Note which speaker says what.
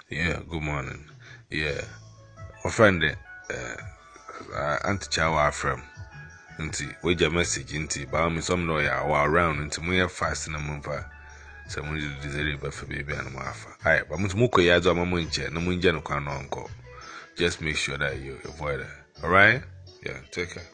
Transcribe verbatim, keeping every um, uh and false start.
Speaker 1: Yeah, good morning. Yeah. My friend, uh, uh, Auntie Chawa from Auntie, wait your message, Auntie, but me some lawyer while around into me fast in a month. Some way to desirable for baby and mafa. Aye, but Miss Muko Yazo, Mamma Inche, no Munjan, no uncle. Just make sure that you avoid it. Alright? Yeah, take care.